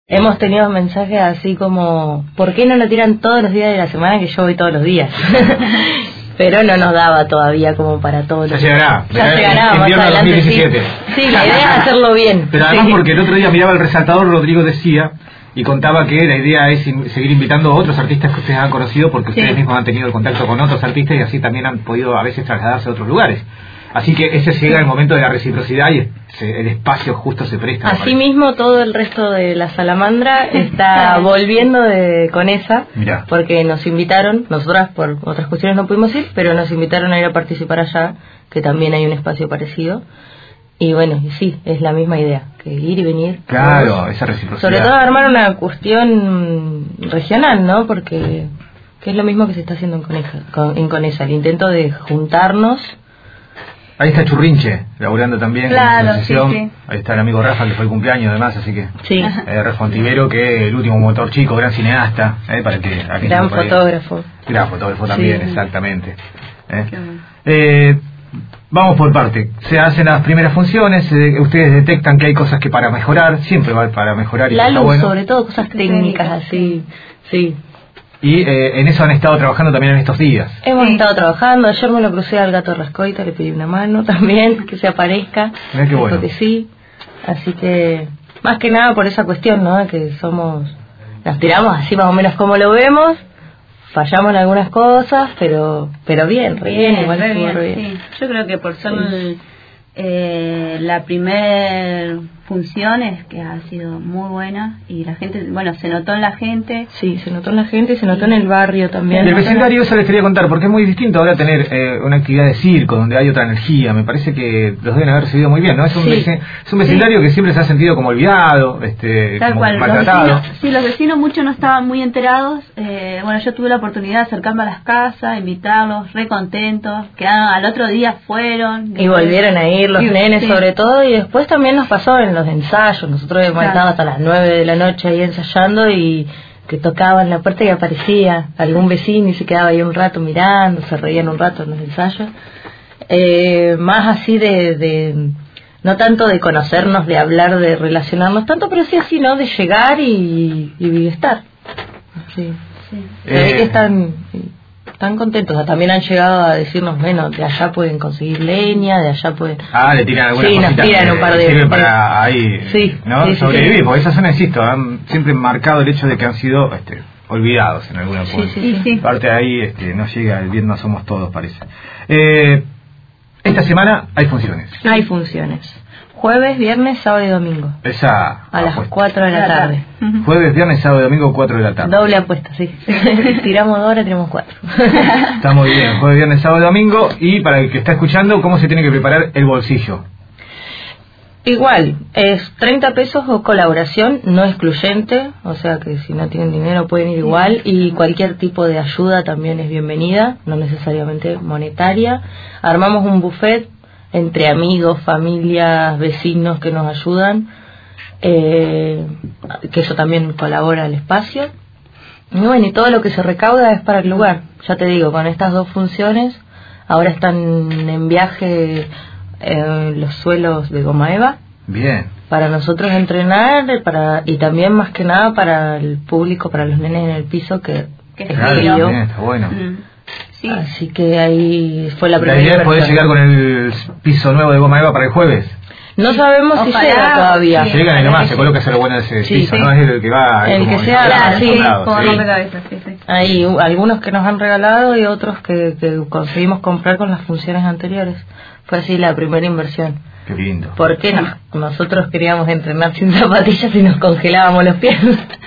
Hemos tenido mensajes así como, ¿por qué no lo tiran todos los días de la semana que yo voy todos los días? Pero no nos daba todavía como para todos los días. Ya llegará más adelante. 2017. Sí, la idea es hacerlo bien. Pero además porque el otro día miraba el resaltador, Rodrigo decía, y contaba que la idea es seguir invitando a otros artistas que ustedes han conocido, porque ustedes mismos han tenido contacto con otros artistas y así también han podido a veces trasladarse a otros lugares. Así que ese llega el momento de la reciprocidad y el espacio justo se presta. Asimismo, todo el resto de la Salamandra está volviendo con esa, porque nos invitaron, nosotras por otras cuestiones no pudimos ir, pero nos invitaron a ir a participar allá, que también hay un espacio parecido. Y bueno, y sí, es la misma idea, que ir y venir. Claro, esa reciprocidad. Sobre todo armar una cuestión regional, ¿no? Porque que es lo mismo que se está haciendo en Conesa, el intento de juntarnos. Ahí está Churrinche, laburando también. Claro, sí. Ahí está el amigo Rafa, que fue el cumpleaños además, así que... Sí. Rafa Ontivero, que es el último motor chico, gran cineasta, para que... Gran fotógrafo. Gran fotógrafo también, exactamente. Vamos por parte. Se hacen las primeras funciones, ustedes detectan que hay cosas que para mejorar, siempre va para mejorar. La luz, sobre todo, cosas técnicas así, sí. Y en eso han estado trabajando también en estos días. Hemos estado trabajando. Ayer me lo crucé al gato Rascoita, le pedí una mano también, que se aparezca. Qué bueno. Que sí. Así que, más que nada por esa cuestión, ¿no? Que nos tiramos así más o menos como lo vemos. Fallamos en algunas cosas, pero bien, igual estuvo bien. Sí. Yo creo que por ser la primer función es que ha sido muy buena y la gente, bueno, se notó en la gente. Sí, se notó en la gente y se notó en el barrio también. Del vecindario eso les quería contar, porque es muy distinto ahora tener una actividad de circo donde hay otra energía. Me parece que los deben haber recibido muy bien, ¿no? Es un vecindario que siempre se ha sentido como olvidado, tal como cual. maltratado. Los vecinos muchos no estaban muy enterados. Bueno, yo tuve la oportunidad de acercarme a las casas, invitarlos, re contentos, que al otro día fueron. Y volvieron a ir los nenes sobre todo, y después también nos pasó en los ensayos. Nosotros hemos estado hasta las 9 de la noche ahí ensayando y que tocaban la puerta y aparecía algún vecino y se quedaba ahí un rato mirando, se reían un rato en los ensayos. Más así de no tanto de conocernos, de hablar, de relacionarnos tanto, pero sí así, ¿no? De llegar y estar. Sí. Se ve que están contentos. O sea, también han llegado a decirnos, bueno, de allá pueden conseguir leña, de allá pueden... le tiran algunas cositas. Nos tiran un par de... Sirven para ahí, ¿no? Sobrevivir, porque esa zona, insisto, han siempre marcado el hecho de que han sido olvidados en alguna forma. Parte de ahí no llega el bien, no somos todos, parece. Esta semana hay funciones. Hay funciones. Jueves, viernes, sábado y domingo. A las 4 de la tarde. Jueves, viernes, sábado y domingo, 4 de la tarde. Doble apuesta, sí. Tiramos 2 horas, tiramos 4. Está muy bien. Jueves, viernes, sábado y domingo. Y para el que está escuchando, ¿cómo se tiene que preparar el bolsillo? Igual, es 30 pesos o colaboración, no excluyente. O sea que si no tienen dinero pueden ir igual. Y cualquier tipo de ayuda también es bienvenida, no necesariamente monetaria. Armamos un buffet entre amigos, familias, vecinos que nos ayudan, que eso también colabora al espacio. Y bueno, y todo lo que se recauda es para el lugar. Ya te digo, con estas 2 funciones, ahora están en viaje los suelos de Goma Eva. Bien. Para nosotros entrenar, y también más que nada para el público, para los nenes en el piso, que es frío. Está bueno. Sí. Así que ahí fue la primera. ¿La idea es poder llegar con el piso nuevo de Goma Eva para el jueves? No sabemos si llega todavía. Llegan y nomás, se coloca lo bueno de ese piso, ¿no? Es el que va... El que sea así, como rompecabezas, Hay algunos que nos han regalado y otros que conseguimos comprar con las funciones anteriores. Fue así la primera inversión. Qué lindo. Porque nosotros queríamos entrenar sin zapatillas y nos congelábamos los pies.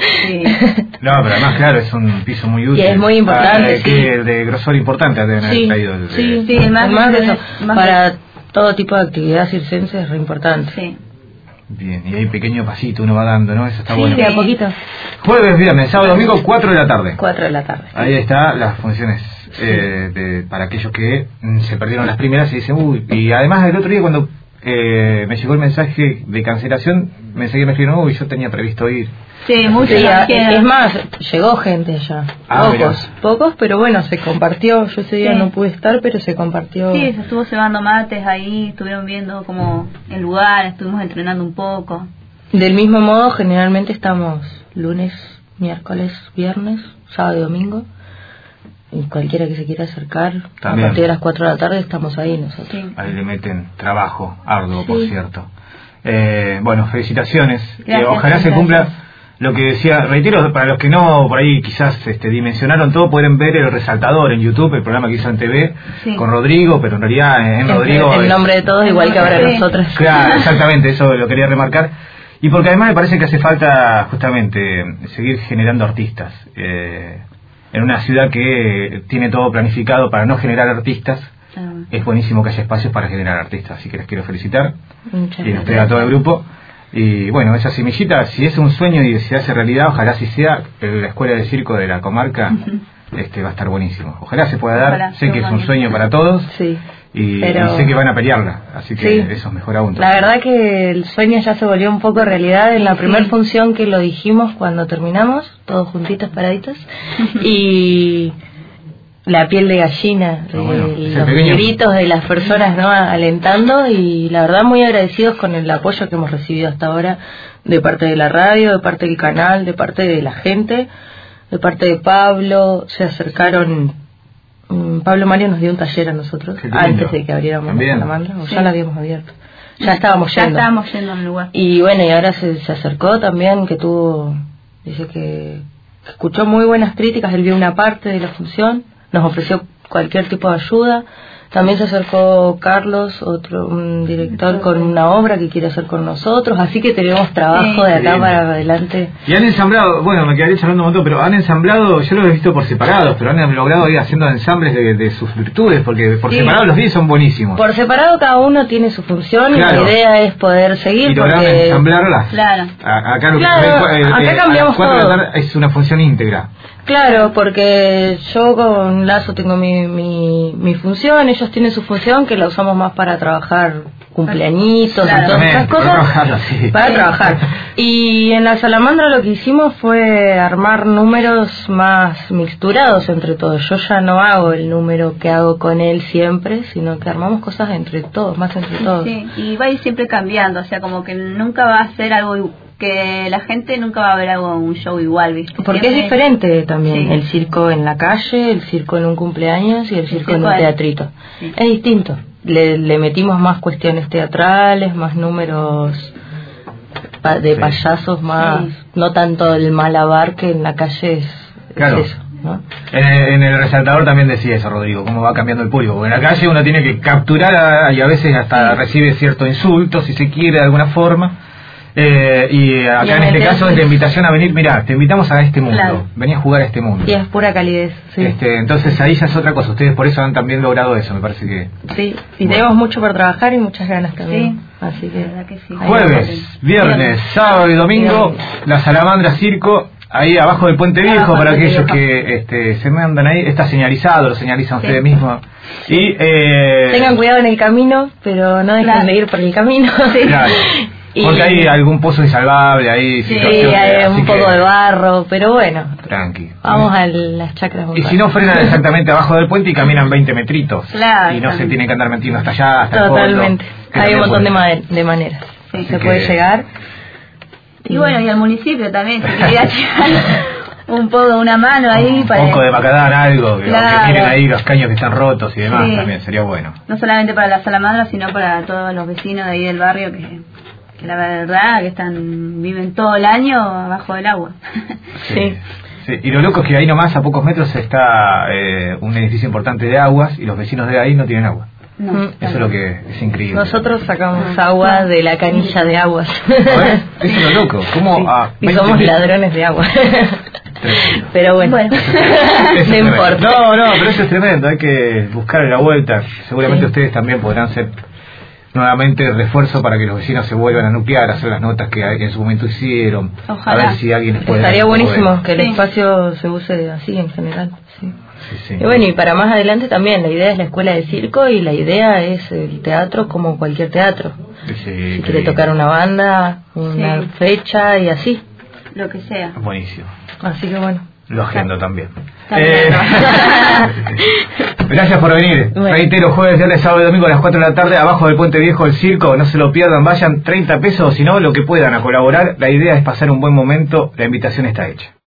No, pero además, claro, es un piso muy útil. Y es muy importante, de grosor importante deben haber traído. Más de eso. Para todo tipo de actividad circense es re importante. Sí. Bien, y hay un pequeño pasito uno va dando, ¿no? Eso está bueno. Sí, a poquito. Jueves, viernes, sábado, domingo, 4 de la tarde. 4 de la tarde. Ahí está las funciones para aquellos que se perdieron las primeras y dicen, uy, y además el otro día cuando me llegó el mensaje de cancelación, me escribieron, uy, yo tenía previsto ir. Sí, mucha gente. Es más, llegó gente allá. Pocos, pero bueno, se compartió. Yo ese día no pude estar, pero se compartió. Sí, se estuvo cebando mates ahí, estuvieron viendo como el lugar, estuvimos entrenando un poco. Del mismo modo, generalmente estamos lunes, miércoles, viernes, sábado y domingo. Y cualquiera que se quiera acercar, también. A partir de las 4 de la tarde estamos ahí nosotros. Sí. Ahí le meten trabajo arduo, por cierto. Bueno, felicitaciones. Ojalá se cumpla lo que decía. Reitero, para los que no por ahí quizás dimensionaron todo, pueden ver El Resaltador en YouTube, el programa que hizo en TV con Rodrigo, pero en realidad en Rodrigo el nombre de todos igual que ahora nosotros. Claro, exactamente, eso lo quería remarcar. Y porque además me parece que hace falta justamente seguir generando artistas. En una ciudad que tiene todo planificado para no generar artistas, es buenísimo que haya espacios para generar artistas. Así que les quiero felicitar. Y nos pega a todo el grupo. Y bueno, esa semillita, si es un sueño y se hace realidad, ojalá si sea, la escuela de circo de la comarca va a estar buenísimo. Ojalá se pueda dar. Ojalá, sé que es un sueño para todos. Sí. Y sé que van a pelearla, así que eso es mejor aún. La verdad que el sueño ya se volvió un poco realidad en la primera función que lo dijimos cuando terminamos, todos juntitos, paraditos, y la piel de gallina, los gritos de las personas, ¿no?, alentando, y la verdad muy agradecidos con el apoyo que hemos recibido hasta ahora de parte de la radio, de parte del canal, de parte de la gente, de parte de Pablo. Se acercaron. Pablo Mario nos dio un taller a nosotros antes de que abriéramos la Salamandra, o ya la habíamos abierto. Ya estábamos yendo al lugar. Y bueno, y ahora se acercó también, dice que escuchó muy buenas críticas, él vio una parte de la función, nos ofreció cualquier tipo de ayuda. También se acercó Carlos, un director, con una obra que quiere hacer con nosotros, así que tenemos trabajo de acá para adelante. Y han ensamblado, bueno, me quedaría charlando un montón, pero han ensamblado, yo los he visto por separados, pero han logrado ir haciendo ensambles de sus virtudes, porque por separado los vídeos son buenísimos. Por separado cada uno tiene su función, y la idea es poder seguir. Y lograron ensamblarlas. Claro. Acá lo que acá cambiamos todo. Es una función íntegra. Claro, porque yo con Lazo tengo mi función, ellos tienen su función que la usamos más para trabajar cumpleañitos y todas esas cosas. Para trabajar. Y en la Salamandra lo que hicimos fue armar números más mixturados entre todos. Yo ya no hago el número que hago con él siempre, sino que armamos cosas entre todos, más entre todos. Sí, y va a ir siempre cambiando, o sea, como que nunca va a ser algo que la gente nunca va a ver un show igual, ¿viste? Porque siempre es diferente también, el circo en la calle, el circo en un cumpleaños y el circo en un teatrito. Sí. Es distinto. Le metimos más cuestiones teatrales, más números de payasos, más no tanto el malabar que en la calle es eso, ¿no? En El Resaltador también decía eso, Rodrigo, cómo va cambiando el público. Porque en la calle uno tiene que capturar y a veces hasta recibe cierto insulto, si se quiere, de alguna forma. Y acá en este caso es la invitación a venir, mirá, te invitamos a este mundo, vení a jugar a este mundo. Y es pura calidez, entonces ahí ya es otra cosa, ustedes por eso han también logrado eso, me parece que... Sí, y tenemos mucho por trabajar y muchas ganas también, así que... Jueves, viernes, sábado y domingo, la Salamandra Circo, ahí abajo del Puente Viejo, para aquellos que se mandan ahí, está señalizado, lo señalizan ustedes mismos. Y tengan cuidado en el camino, pero no dejen de ir por el camino. Claro. Porque hay algún pozo insalvable ahí. Sí, hay un poco de barro, pero bueno. Tranqui. Vamos a las chacras. Y si no, frenan exactamente abajo del puente y caminan 20 metritos. Claro. Y no se tienen que andar metiendo hasta allá, hasta Totalmente. el fondo. Hay un montón de maneras. Se puede llegar. Y bueno, y al municipio también, si quería llegar un poco, una mano ahí. Un poco de macadán, algo, que miren ahí los caños que están rotos y demás, también sería bueno. No solamente para la Salamandra, sino para todos los vecinos de ahí del barrio que la verdad que viven todo el año abajo del agua. Sí. Y lo loco es que ahí nomás a pocos metros está un edificio importante de aguas y los vecinos de ahí no tienen agua. No, eso es lo que es increíble. Nosotros sacamos agua de la canilla de aguas. Eso es lo loco. ¿Cómo y somos ladrones de agua. Pero bueno, no importa. No, pero eso es tremendo. Hay que buscarle la vuelta. Seguramente ustedes también podrán ser nuevamente refuerzo para que los vecinos se vuelvan a nuclear, hacer las notas que en su momento hicieron. Ojalá. A ver si alguien puede. Estaría buenísimo que el espacio se use así en general. Y bueno, y para más adelante también, la idea es la escuela de circo y la idea es el teatro como cualquier teatro. Si quiere tocar una banda, una fecha y así. Lo que sea. Buenísimo. Así que bueno, Lo agendo también. También. Gracias por venir. Bueno. Reitero, jueves, viernes, sábado y domingo a las 4 de la tarde, abajo del Puente Viejo, el circo. No se lo pierdan, vayan, 30 pesos, si no, lo que puedan a colaborar. La idea es pasar un buen momento, la invitación está hecha.